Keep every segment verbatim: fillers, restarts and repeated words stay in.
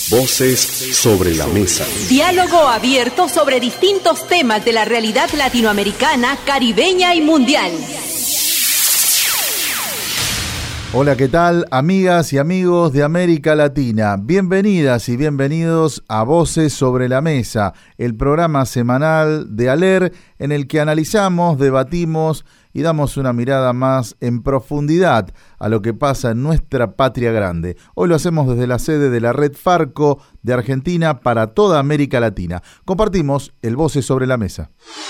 Voces sobre la mesa. Diálogo abierto sobre distintos temas de la realidad latinoamericana, caribeña y mundial. Hola, ¿qué tal, amigas y amigos de América Latina? Bienvenidas y bienvenidos a Voces sobre la Mesa, el programa semanal de ALER en el que analizamos, debatimos y damos una mirada más en profundidad a lo que pasa en nuestra patria grande. Hoy lo hacemos desde la sede de la Red Farco de Argentina para toda América Latina. Compartimos el Voces sobre la Mesa.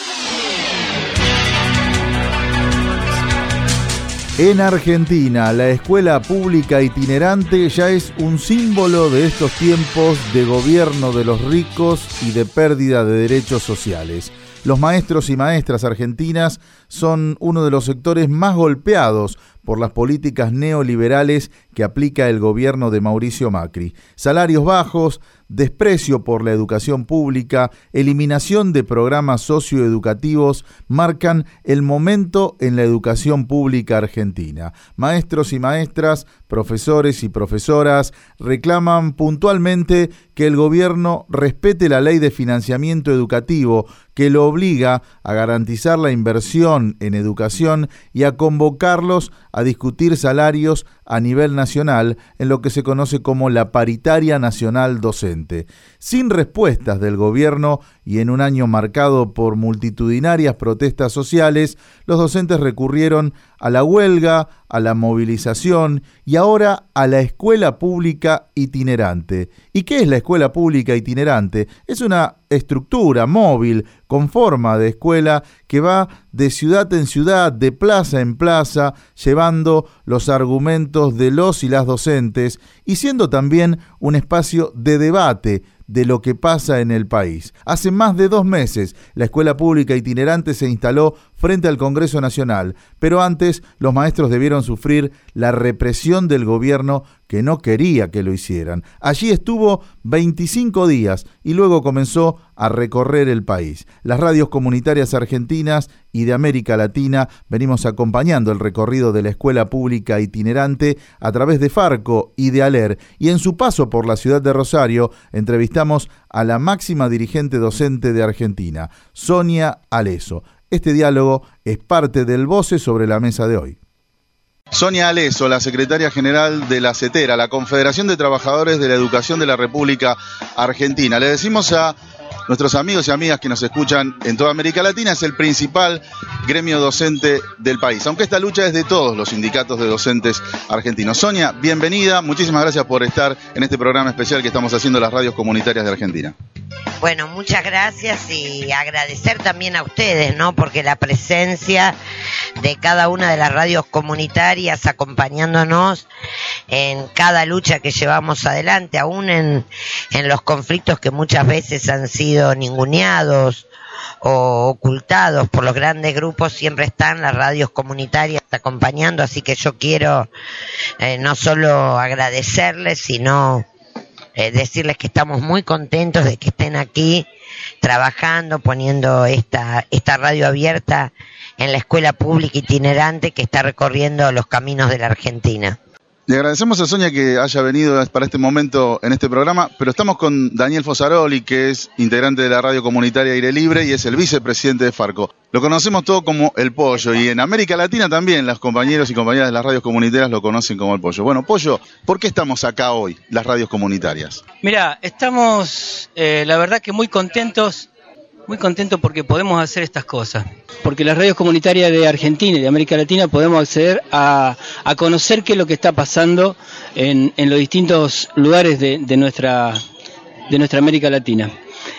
En Argentina, la escuela pública itinerante ya es un símbolo de estos tiempos de gobierno de los ricos y de pérdida de derechos sociales. Los maestros y maestras argentinas son uno de los sectores más golpeados por las políticas neoliberales que aplica el gobierno de Mauricio Macri. Salarios bajos, desprecio por la educación pública, eliminación de programas socioeducativos marcan el momento en la educación pública argentina. Maestros y maestras, profesores y profesoras reclaman puntualmente que el gobierno respete la ley de financiamiento educativo que lo obliga a garantizar la inversión en educación y a convocarlos a discutir salarios a nivel nacional en lo que se conoce como la paritaria nacional docente. Sin respuestas del gobierno y en un año marcado por multitudinarias protestas sociales, los docentes recurrieron a la huelga, a la movilización y ahora a la escuela pública itinerante. ¿Y qué es la escuela pública itinerante? Es una estructura móvil con forma de escuela que va de ciudad en ciudad, de plaza en plaza, llevando los argumentos de los y las docentes y siendo también un espacio de debate de lo que pasa en el país. Hace más de dos meses, la escuela pública itinerante se instaló frente al Congreso Nacional, pero antes los maestros debieron sufrir la represión del gobierno que no quería que lo hicieran. Allí estuvo veinticinco días y luego comenzó a recorrer el país. Las radios comunitarias argentinas y de América Latina venimos acompañando el recorrido de la escuela pública itinerante a través de Farco y de ALER, y en su paso por la ciudad de Rosario entrevistamos a la máxima dirigente docente de Argentina, Sonia Aleso. Este diálogo es parte del Voces sobre la Mesa de hoy. Sonia Aleso, la secretaria general de la CETERA, la Confederación de Trabajadores de la Educación de la República Argentina. Le decimos a nuestros amigos y amigas que nos escuchan en toda América Latina, es el principal gremio docente del país, aunque esta lucha es de todos los sindicatos de docentes argentinos. Sonia, bienvenida, muchísimas gracias por estar en este programa especial que estamos haciendo las radios comunitarias de Argentina. Bueno, muchas gracias y agradecer también a ustedes, ¿no? Porque la presencia de cada una de las radios comunitarias acompañándonos en cada lucha que llevamos adelante, aún en, en los conflictos que muchas veces han sido ninguneados o ocultados por los grandes grupos, siempre están las radios comunitarias acompañando, así que yo quiero eh, no solo agradecerles, sino Eh, decirles que estamos muy contentos de que estén aquí trabajando, poniendo esta, esta radio abierta en la escuela pública itinerante que está recorriendo los caminos de la Argentina. Le agradecemos a Sonia que haya venido para este momento en este programa, pero estamos con Daniel Fosaroli, que es integrante de la radio comunitaria Aire Libre y es el vicepresidente de Farco. Lo conocemos todo como El Pollo, y en América Latina también los compañeros y compañeras de las radios comunitarias lo conocen como El Pollo. Bueno, Pollo, ¿por qué estamos acá hoy, las radios comunitarias? Mirá, estamos, eh, la verdad que muy contentos, muy contentos porque podemos hacer estas cosas. Porque las radios comunitarias de Argentina y de América Latina podemos acceder a, a conocer qué es lo que está pasando en, en los distintos lugares de, de, nuestra, de nuestra América Latina.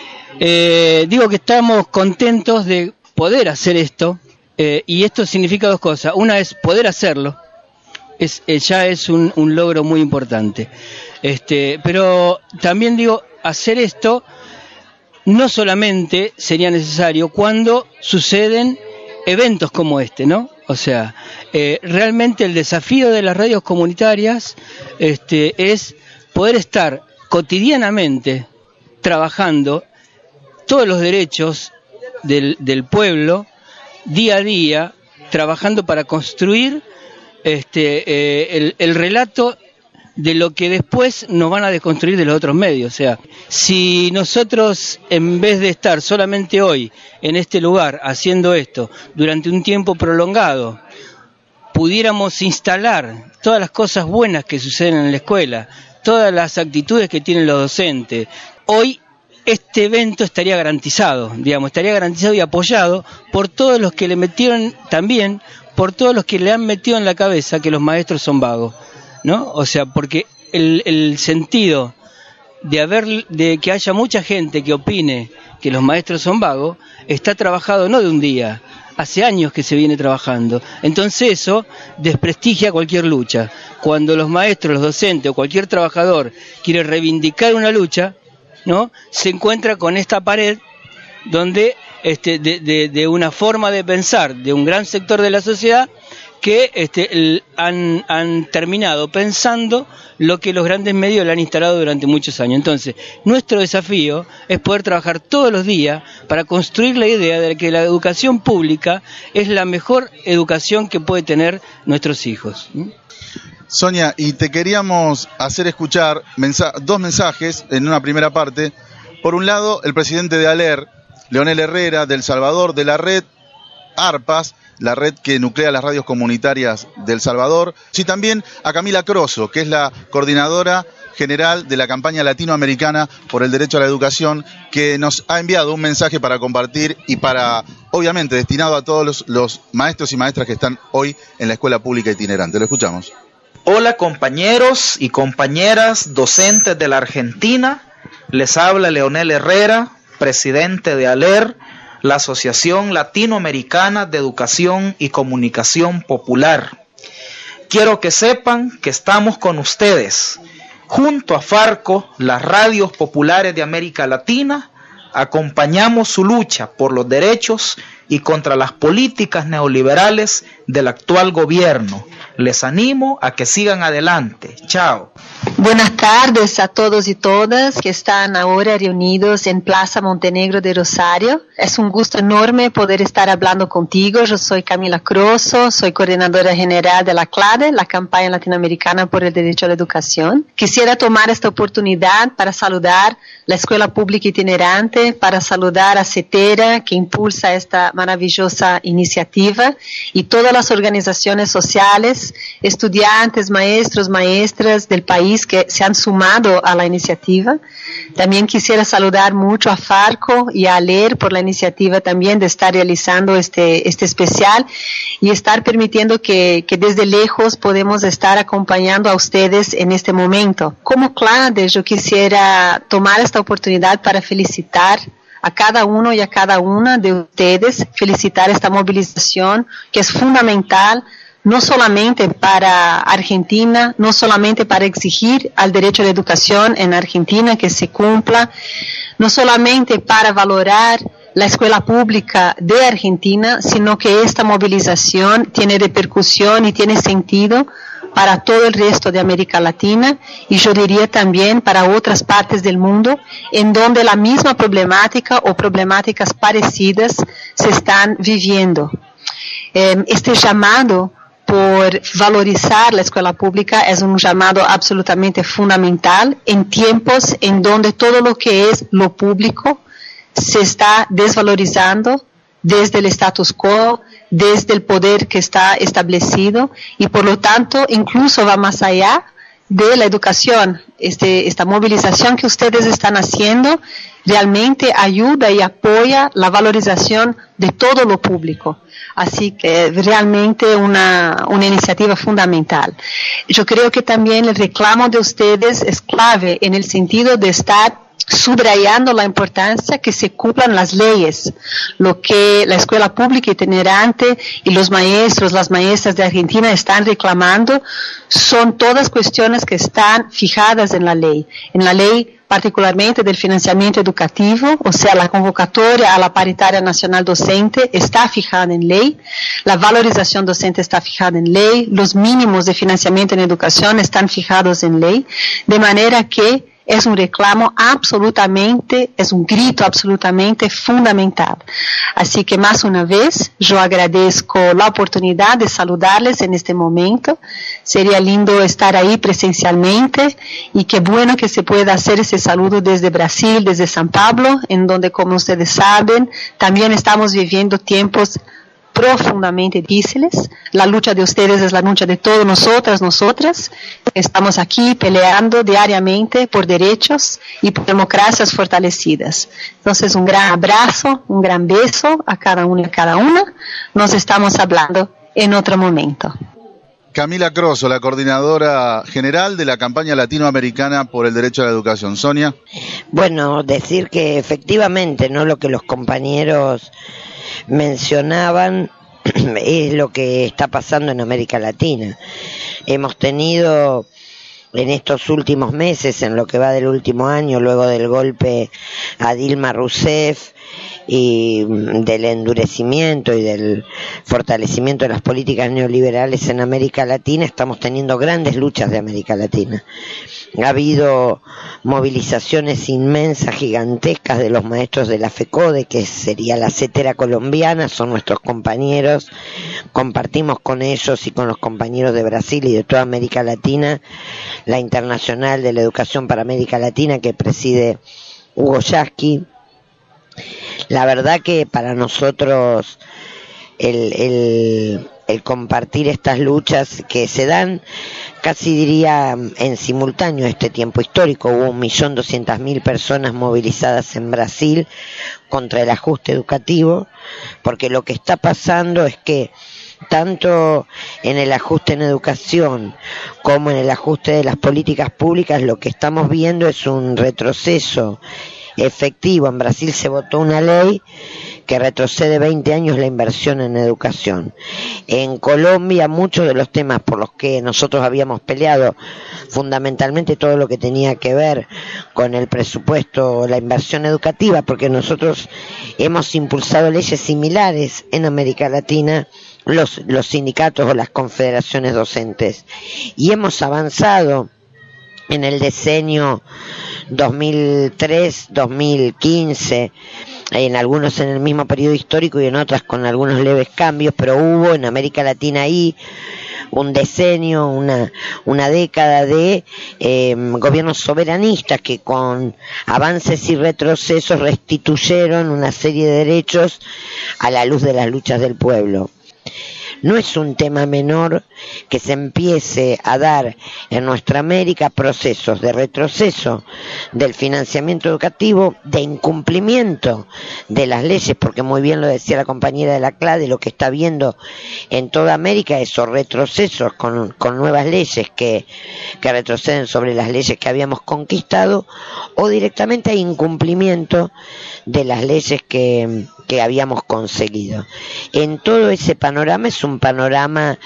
Eh, digo que estamos contentos de poder hacer esto, eh, y esto significa dos cosas. Una es poder hacerlo, es, eh, ya es un, un logro muy importante. Este, pero también digo, hacer esto no solamente sería necesario cuando suceden eventos como este, ¿no? O sea, eh, realmente el desafío de las radios comunitarias este, es poder estar cotidianamente trabajando todos los derechos del, del pueblo, día a día, trabajando para construir este, eh, el, el relato de lo que después nos van a desconstruir de los otros medios. O sea, si nosotros, en vez de estar solamente hoy en este lugar haciendo esto durante un tiempo prolongado, pudiéramos instalar todas las cosas buenas que suceden en la escuela, todas las actitudes que tienen los docentes, hoy este evento estaría garantizado, digamos, estaría garantizado y apoyado por todos los que le metieron también, por todos los que le han metido en la cabeza que los maestros son vagos, ¿no? O sea, porque el, el sentido de haber, de que haya mucha gente que opine que los maestros son vagos, está trabajado no de un día, hace años que se viene trabajando. Entonces eso desprestigia cualquier lucha. Cuando los maestros, los docentes o cualquier trabajador quiere reivindicar una lucha, ¿no?, se encuentra con esta pared donde este, de, de, de una forma de pensar de un gran sector de la sociedad que este, el, han, han terminado pensando lo que los grandes medios le han instalado durante muchos años. Entonces, nuestro desafío es poder trabajar todos los días para construir la idea de que la educación pública es la mejor educación que puede tener nuestros hijos. Sonia, y te queríamos hacer escuchar mensa- dos mensajes en una primera parte. Por un lado, el presidente de ALER, Leonel Herrera, de El Salvador, de la red ARPAS, la red que nuclea las radios comunitarias de El Salvador, y también a Camila Croso, que es la coordinadora general de la campaña latinoamericana por el derecho a la educación, que nos ha enviado un mensaje para compartir y para, obviamente, destinado a todos los, los maestros y maestras que están hoy en la escuela pública itinerante. Lo escuchamos. Hola compañeros y compañeras docentes de la Argentina, les habla Leonel Herrera, presidente de ALER, la Asociación Latinoamericana de Educación y Comunicación Popular. Quiero que sepan que estamos con ustedes. Junto a Farco, las radios populares de América Latina, acompañamos su lucha por los derechos y contra las políticas neoliberales del actual gobierno. Les animo a que sigan adelante. Chao. Buenas tardes a todos y todas que están ahora reunidos en Plaza Montenegro de Rosario. Es un gusto enorme poder estar hablando contigo. Yo soy Camila Croso, soy coordinadora general de la CLADE, la Campaña Latinoamericana por el Derecho a la Educación. Quisiera tomar esta oportunidad para saludar la Escuela Pública Itinerante, para saludar a CETERA, que impulsa esta maravillosa iniciativa, y todas las organizaciones sociales, estudiantes, maestros, maestras del país que se han sumado a la iniciativa. También quisiera saludar mucho a Farco y a ALER por la iniciativa también de estar realizando este, este especial y estar permitiendo que, que desde lejos podemos estar acompañando a ustedes en este momento. Como CLADE, yo quisiera tomar esta oportunidad para felicitar a cada uno y a cada una de ustedes, felicitar esta movilización que es fundamental no solamente para Argentina, no solamente para exigir al derecho a la educación en Argentina que se cumpla, no solamente para valorar la escuela pública de Argentina, sino que esta movilización tiene repercusión y tiene sentido para todo el resto de América Latina y yo diría también para otras partes del mundo en donde la misma problemática o problemáticas parecidas se están viviendo. Eh, este llamado por valorizar la escuela pública es un llamado absolutamente fundamental en tiempos en donde todo lo que es lo público se está desvalorizando desde el status quo, desde el poder que está establecido y por lo tanto incluso va más allá de la educación. Este, esta movilización que ustedes están haciendo realmente ayuda y apoya la valorización de todo lo público. Así que realmente una, una iniciativa fundamental. Yo creo que también el reclamo de ustedes es clave en el sentido de estar subrayando la importancia que se cumplan las leyes. Lo que la escuela pública itinerante y los maestros, las maestras de Argentina están reclamando son todas cuestiones que están fijadas en la ley. En la ley particularmente del financiamiento educativo, o sea, la convocatoria a la paritaria nacional docente está fijada en ley, la valorización docente está fijada en ley, los mínimos de financiamiento en educación están fijados en ley, de manera que es un reclamo absolutamente, es un grito absolutamente fundamental. Así que más una vez, yo agradezco la oportunidad de saludarles en este momento. Sería lindo estar ahí presencialmente y qué bueno que se pueda hacer ese saludo desde Brasil, desde San Pablo, en donde, como ustedes saben, también estamos viviendo tiempos profundamente difíciles. La lucha de ustedes es la lucha de todos nosotras, nosotras. Estamos aquí peleando diariamente por derechos y por democracias fortalecidas. Entonces, un gran abrazo, un gran beso a cada uno y a cada una. Nos estamos hablando en otro momento. Camila Crosso, la coordinadora general de la campaña latinoamericana por el derecho a la educación. Sonia. Bueno, decir que efectivamente, ¿no?, lo que los compañeros mencionaban es lo que está pasando en América Latina. Hemos tenido en estos últimos meses, en lo que va del último año, luego del golpe a Dilma Rousseff y del endurecimiento y del fortalecimiento de las políticas neoliberales en América Latina, estamos teniendo grandes luchas de América Latina. Ha habido movilizaciones inmensas, gigantescas de los maestros de la FECODE, que sería la CETERA colombiana, son nuestros compañeros, compartimos con ellos y con los compañeros de Brasil y de toda América Latina la Internacional de la Educación para América Latina que preside Hugo Yasky. La verdad que para nosotros el, el, el compartir estas luchas que se dan, casi diría en simultáneo a este tiempo histórico, hubo un millón doscientas mil personas movilizadas en Brasil contra el ajuste educativo, porque lo que está pasando es que tanto en el ajuste en educación como en el ajuste de las políticas públicas, lo que estamos viendo es un retroceso efectivo. En Brasil se votó una ley que retrocede veinte años la inversión en educación. En Colombia, muchos de los temas por los que nosotros habíamos peleado, fundamentalmente todo lo que tenía que ver con el presupuesto, la inversión educativa, porque nosotros hemos impulsado leyes similares en América Latina, los, los sindicatos o las confederaciones docentes, y hemos avanzado en el decenio dos mil tres dos mil quince, en algunos en el mismo periodo histórico y en otras con algunos leves cambios, pero hubo en América Latina ahí un decenio, una, una década de eh, gobiernos soberanistas que con avances y retrocesos restituyeron una serie de derechos a la luz de las luchas del pueblo. No es un tema menor que se empiece a dar en nuestra América procesos de retroceso del financiamiento educativo, de incumplimiento de las leyes, porque muy bien lo decía la compañera de la CLADE, lo que está viendo en toda América, esos retrocesos con, con nuevas leyes que, que retroceden sobre las leyes que habíamos conquistado, o directamente hay incumplimiento de las leyes que, que habíamos conseguido. En todo ese panorama, es un panorama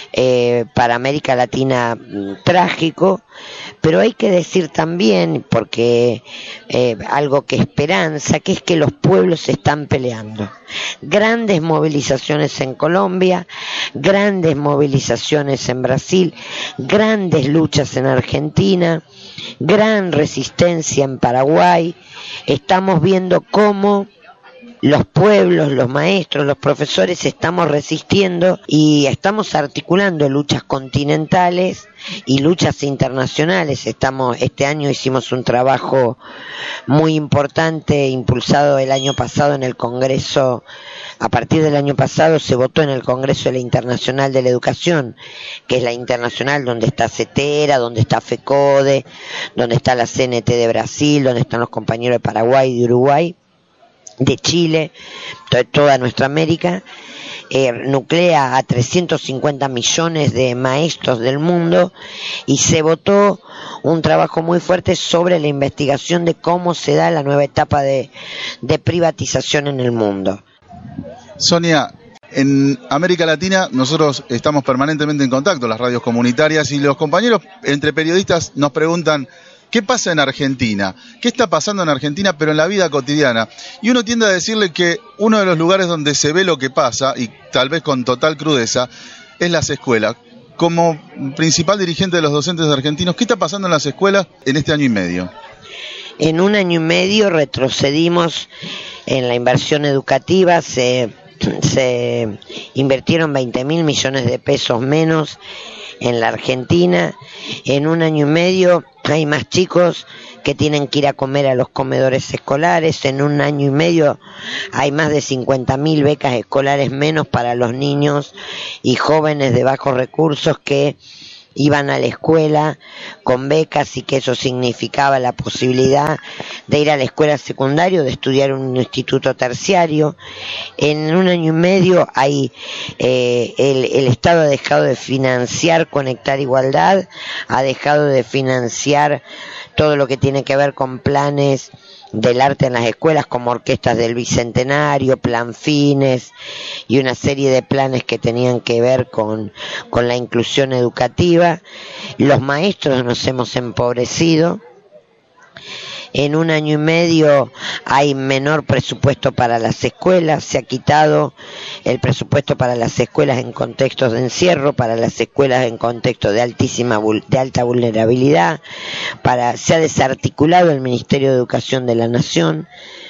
eh, para América Latina trágico, pero hay que decir también, porque eh, algo que esperanza, que es que los pueblos se están peleando. Grandes movilizaciones en Colombia, grandes movilizaciones en Brasil, grandes luchas en Argentina, gran resistencia en Paraguay. Estamos viendo cómo los pueblos, los maestros, los profesores estamos resistiendo y estamos articulando luchas continentales y luchas internacionales. Estamos, este año hicimos un trabajo muy importante, impulsado el año pasado en el Congreso. A partir del año pasado se votó en el Congreso de la Internacional de la Educación, que es la internacional donde está CETERA, donde está FECODE, donde está la C N T de Brasil, donde están los compañeros de Paraguay y de Uruguay, de Chile, de toda nuestra América. Eh, nuclea a trescientos cincuenta millones de maestros del mundo, y se votó un trabajo muy fuerte sobre la investigación de cómo se da la nueva etapa de, de privatización en el mundo. Sonia, en América Latina nosotros estamos permanentemente en contacto, las radios comunitarias, y los compañeros entre periodistas nos preguntan ¿qué pasa en Argentina? ¿Qué está pasando en Argentina, pero en la vida cotidiana? Y uno tiende a decirle que uno de los lugares donde se ve lo que pasa, y tal vez con total crudeza, es las escuelas. Como principal dirigente de los docentes argentinos, ¿qué está pasando en las escuelas en este año y medio? En un año y medio retrocedimos en la inversión educativa, se, se invirtieron veinte mil millones de pesos menos en la Argentina. En un año y medio hay más chicos que tienen que ir a comer a los comedores escolares. En un año y medio hay más de cincuenta mil becas escolares menos para los niños y jóvenes de bajos recursos que iban a la escuela con becas, y que eso significaba la posibilidad de ir a la escuela secundaria o de estudiar en un instituto terciario. En un año y medio hay eh, el, el Estado ha dejado de financiar Conectar Igualdad, ha dejado de financiar todo lo que tiene que ver con planes del arte en las escuelas, como orquestas del Bicentenario, Plan Fines y una serie de planes que tenían que ver con, con la inclusión educativa. Los maestros nos hemos empobrecido. En un año y medio hay menor presupuesto para las escuelas, se ha quitado el presupuesto para las escuelas en contextos de encierro, para las escuelas en contextos de altísima de alta vulnerabilidad, para se ha desarticulado el Ministerio de Educación de la Nación.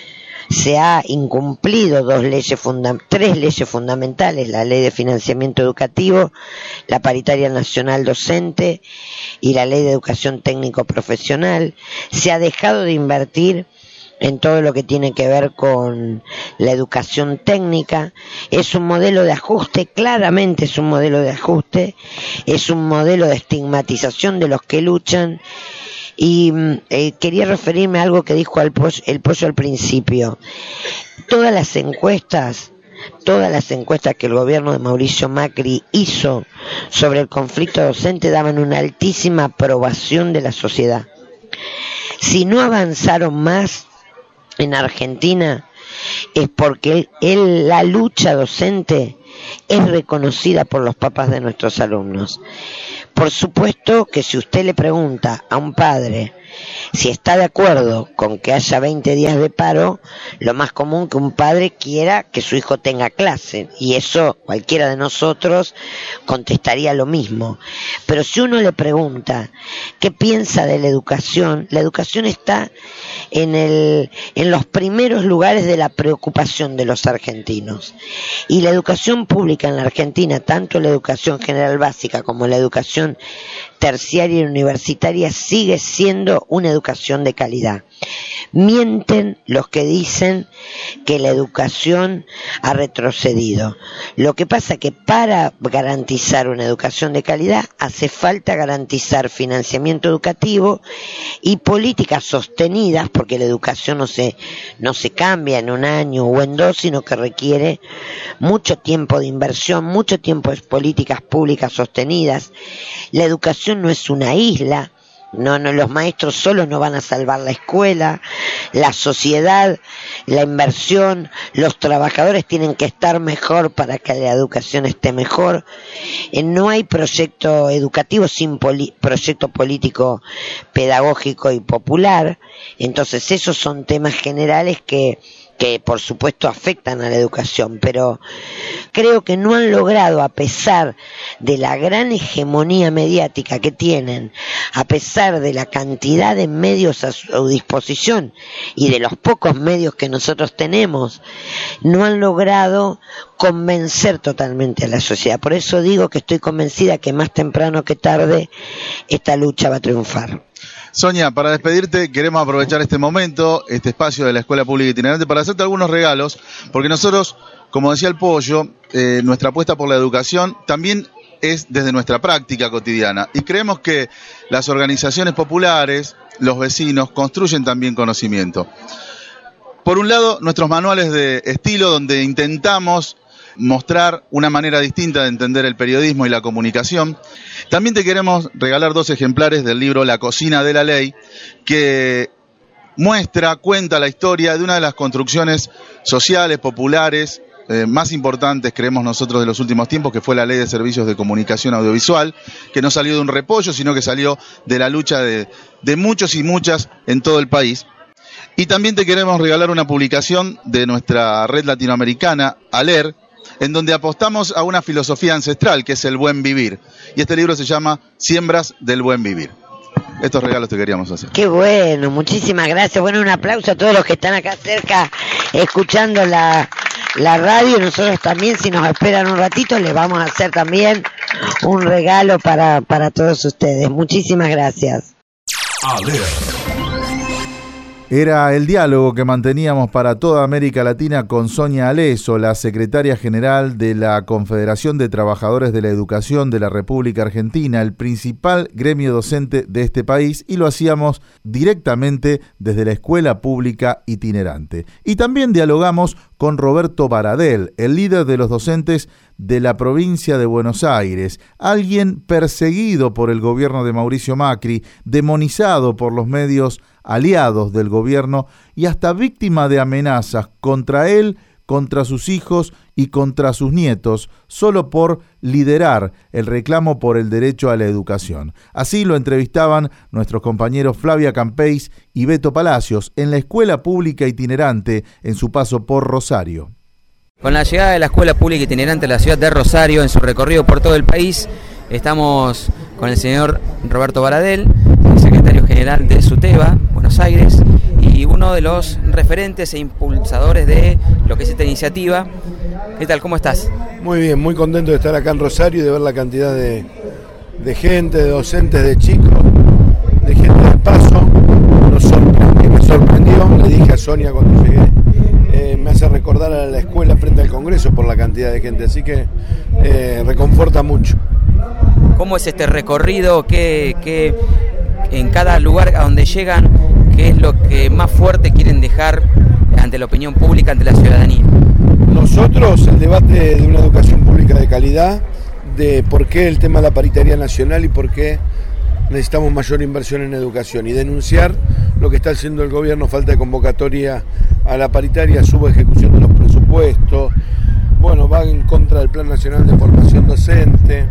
Se ha incumplido dos leyes funda- tres leyes fundamentales: la Ley de Financiamiento Educativo, la Paritaria Nacional Docente y la Ley de Educación Técnico Profesional. Se ha dejado de invertir en todo lo que tiene que ver con la educación técnica. Es un modelo de ajuste, claramente es un modelo de ajuste, es un modelo de estigmatización de los que luchan. Y eh, quería referirme a algo que dijo el pollo, el pollo al principio. Todas las encuestas, todas las encuestas que el gobierno de Mauricio Macri hizo sobre el conflicto docente daban una altísima aprobación de la sociedad. Si no avanzaron más en Argentina es porque él, la lucha docente es reconocida por los papás de nuestros alumnos. Por supuesto que si usted le pregunta a un padre si está de acuerdo con que haya veinte días de paro, lo más común que un padre quiera que su hijo tenga clase, y eso cualquiera de nosotros contestaría lo mismo. Pero si uno le pregunta qué piensa de la educación, la educación está en el, en los primeros lugares de la preocupación de los argentinos. Y la educación pública en la Argentina, tanto la educación general básica como la educación terciaria y universitaria, sigue siendo una educación de calidad. Mienten los que dicen que la educación ha retrocedido. Lo que pasa es que para garantizar una educación de calidad hace falta garantizar financiamiento educativo y políticas sostenidas, porque la educación no se, no se cambia en un año o en dos, sino que requiere mucho tiempo de inversión, mucho tiempo de políticas públicas sostenidas. La educación no es una isla. No, no, los maestros solos no van a salvar la escuela, la sociedad, la inversión, los trabajadores tienen que estar mejor para que la educación esté mejor. Eh, no hay proyecto educativo sin poli- proyecto político, pedagógico y popular. Entonces esos son temas generales que que por supuesto afectan a la educación, pero creo que no han logrado, a pesar de la gran hegemonía mediática que tienen, a pesar de la cantidad de medios a su disposición y de los pocos medios que nosotros tenemos, no han logrado convencer totalmente a la sociedad. Por eso digo que estoy convencida que más temprano que tarde esta lucha va a triunfar. Sonia, para despedirte queremos aprovechar este momento, este espacio de la Escuela Pública Itinerante, para hacerte algunos regalos, porque nosotros, como decía el Pollo, eh, nuestra apuesta por la educación también es desde nuestra práctica cotidiana, y creemos que las organizaciones populares, los vecinos, construyen también conocimiento. Por un lado, nuestros manuales de estilo, donde intentamos mostrar una manera distinta de entender el periodismo y la comunicación. También te queremos regalar dos ejemplares del libro La Cocina de la Ley, que muestra, cuenta la historia de una de las construcciones sociales, populares, eh, más importantes, creemos nosotros, de los últimos tiempos, que fue la Ley de Servicios de Comunicación Audiovisual, que no salió de un repollo, sino que salió de la lucha de, de muchos y muchas en todo el país. Y también te queremos regalar una publicación de nuestra red latinoamericana, ALER, en donde apostamos a una filosofía ancestral, que es el buen vivir. Y este libro se llama Siembras del Buen Vivir. estos regalos te queríamos hacer. Qué bueno, muchísimas gracias. Bueno, un aplauso a todos los que están acá cerca escuchando la, la radio. Nosotros también, si nos esperan un ratito, les vamos a hacer también un regalo para, para todos ustedes. Muchísimas gracias. Era el diálogo que manteníamos para toda América Latina con Sonia Aleso, la secretaria general de la Confederación de Trabajadores de la Educación de la República Argentina, el principal gremio docente de este país, y lo hacíamos directamente desde la Escuela Pública Itinerante. Y también dialogamos con Roberto Baradel, el líder de los docentes de la provincia de Buenos Aires, alguien perseguido por el gobierno de Mauricio Macri, demonizado por los medios aliados del gobierno y hasta víctima de amenazas contra él, contra sus hijos y contra sus nietos, solo por liderar el reclamo por el derecho a la educación. Así lo entrevistaban nuestros compañeros Flavia Campeis y Beto Palacios en la Escuela Pública Itinerante en su paso por Rosario. Con la llegada de la Escuela Pública Itinerante a la ciudad de Rosario en su recorrido por todo el país, estamos con el señor Roberto Baradel, el secretario general de SUTEBA, Buenos Aires, y uno de los referentes e impulsadores de lo que es esta iniciativa. ¿Qué tal? ¿Cómo estás? Muy bien, muy contento de estar acá en Rosario y de ver la cantidad de, de gente, de docentes, de chicos, de gente de paso. Nos sorprendió, me sorprendió, le dije a Sonia cuando llegué, eh, me hace recordar a la escuela frente al Congreso por la cantidad de gente, así que eh, reconforta mucho. ¿Cómo es este recorrido? ¿Qué, qué, en cada lugar a donde llegan, qué es lo que más fuerte quieren dejar ante la opinión pública, ante la ciudadanía? Nosotros, el debate de una educación pública de calidad, de por qué el tema de la paritaria nacional y por qué necesitamos mayor inversión en educación, y denunciar lo que está haciendo el gobierno, falta de convocatoria a la paritaria, subejecución de los presupuestos, bueno, va en contra del Plan Nacional de Formación Docente,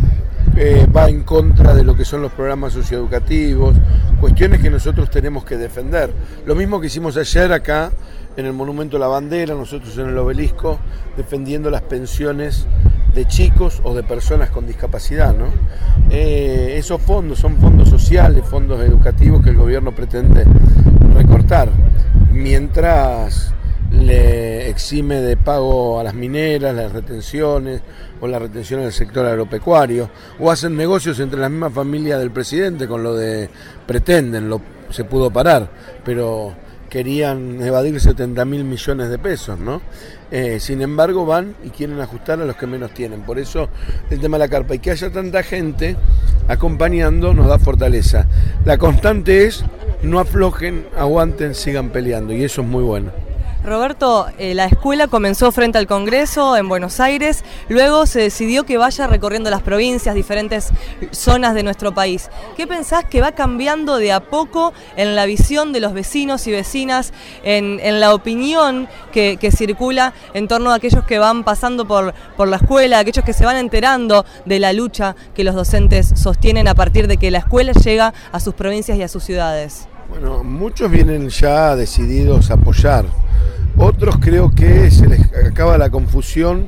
eh, va en contra de lo que son los programas socioeducativos, cuestiones que nosotros tenemos que defender. Lo mismo que hicimos ayer acá en el Monumento a la Bandera, nosotros en el Obelisco, defendiendo las pensiones de chicos o de personas con discapacidad, ¿no? Eh, esos fondos son fondos sociales, fondos educativos que el gobierno pretende recortar, mientras le exime de pago a las mineras, las retenciones o la retención del sector agropecuario, o hacen negocios entre la misma familia del presidente con lo de pretenden, lo, se pudo parar, pero querían evadir setenta mil millones de pesos, ¿no? Eh, sin embargo van y quieren ajustar a los que menos tienen, por eso el tema de la carpa, y que haya tanta gente acompañando nos da fortaleza. La constante es no aflojen, aguanten, sigan peleando, y eso es muy bueno. Roberto, eh, la escuela comenzó frente al Congreso en Buenos Aires, luego se decidió que vaya recorriendo las provincias, diferentes zonas de nuestro país. ¿Qué pensás que va cambiando de a poco en la visión de los vecinos y vecinas, en, en la opinión que, que circula en torno a aquellos que van pasando por, por la escuela, aquellos que se van enterando de la lucha que los docentes sostienen a partir de que la escuela llega a sus provincias y a sus ciudades? Bueno, muchos vienen ya decididos a apoyar. Otros creo que se les acaba la confusión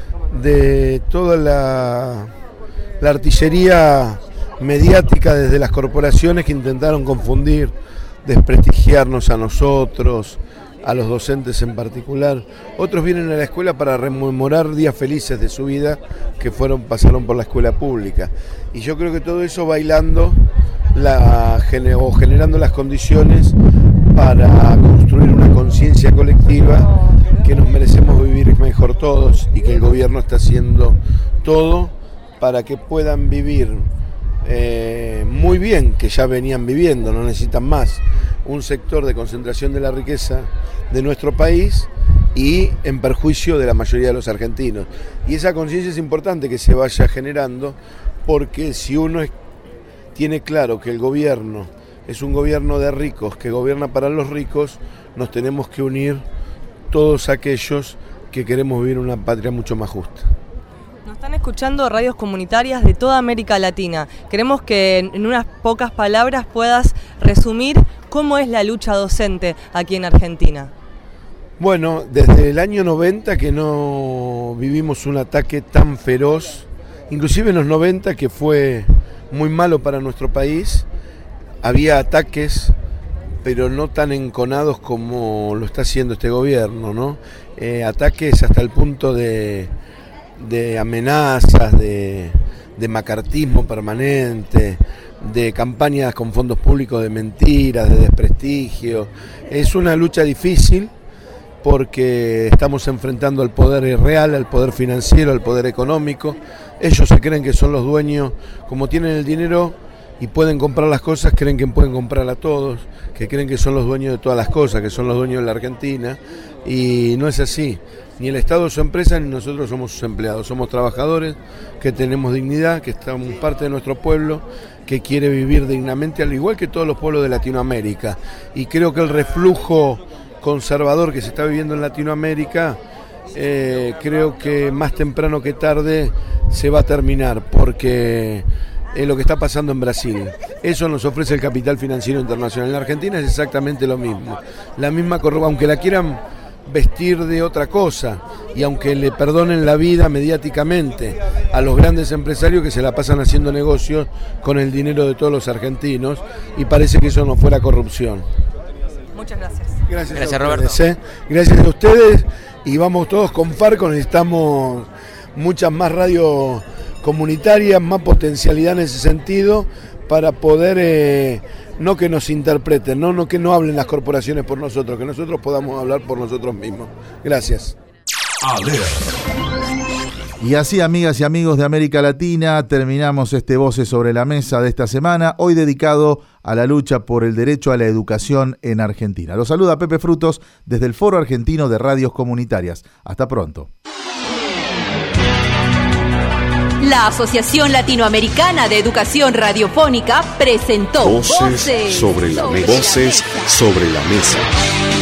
de toda la, la artillería mediática desde las corporaciones que intentaron confundir, desprestigiarnos a nosotros, a los docentes en particular. Otros vienen a la escuela para rememorar días felices de su vida que fueron pasaron por la escuela pública. Y yo creo que todo eso bailando la, o generando las condiciones para construir una conciencia colectiva que nos merecemos vivir mejor todos y que el gobierno está haciendo todo para que puedan vivir eh, muy bien, que ya venían viviendo, no necesitan más, un sector de concentración de la riqueza de nuestro país y en perjuicio de la mayoría de los argentinos. Y esa conciencia es importante que se vaya generando, porque si uno es, tiene claro que el gobierno es un gobierno de ricos, que gobierna para los ricos, nos tenemos que unir todos aquellos que queremos vivir una patria mucho más justa. Nos están escuchando radios comunitarias de toda América Latina. Queremos que en unas pocas palabras puedas resumir cómo es la lucha docente aquí en Argentina. Bueno, desde el año noventa que no vivimos un ataque tan feroz, inclusive en los noventa, que fue muy malo para nuestro país, había ataques, pero no tan enconados como lo está haciendo este gobierno, ¿no? Eh, ataques hasta el punto de, de amenazas, de, de macartismo permanente, de campañas con fondos públicos de mentiras, de desprestigio. Es una lucha difícil porque estamos enfrentando al poder real, al poder financiero, al poder económico. Ellos se creen que son los dueños, como tienen el dinero y pueden comprar las cosas, creen que pueden comprar a todos, que creen que son los dueños de todas las cosas, que son los dueños de la Argentina, y no es así. Ni el Estado es su empresa, ni nosotros somos sus empleados. Somos trabajadores que tenemos dignidad, que estamos parte de nuestro pueblo, que quiere vivir dignamente, al igual que todos los pueblos de Latinoamérica. Y creo que el reflujo conservador que se está viviendo en Latinoamérica, eh, creo que más temprano que tarde se va a terminar, porque es lo que está pasando en Brasil. Eso nos ofrece el capital financiero internacional. En la Argentina es exactamente lo mismo. La misma corrupción, aunque la quieran vestir de otra cosa y aunque le perdonen la vida mediáticamente a los grandes empresarios que se la pasan haciendo negocios con el dinero de todos los argentinos, y parece que eso no fuera corrupción. Muchas gracias. Gracias, gracias a Roberto. ustedes, ¿eh? Gracias a ustedes, y vamos todos con Farco. Necesitamos muchas más radios comunitarias, más potencialidad en ese sentido, para poder, eh, no que nos interpreten, no, no que no hablen las corporaciones por nosotros, que nosotros podamos hablar por nosotros mismos. Gracias. Y así, amigas y amigos de América Latina, terminamos este Voces sobre la Mesa de esta semana, hoy dedicado a la lucha por el derecho a la educación en Argentina. Los saluda Pepe Frutos desde el Foro Argentino de Radios Comunitarias. Hasta pronto. La Asociación Latinoamericana de Educación Radiofónica presentó Voces sobre la mesa. Voces sobre la mesa.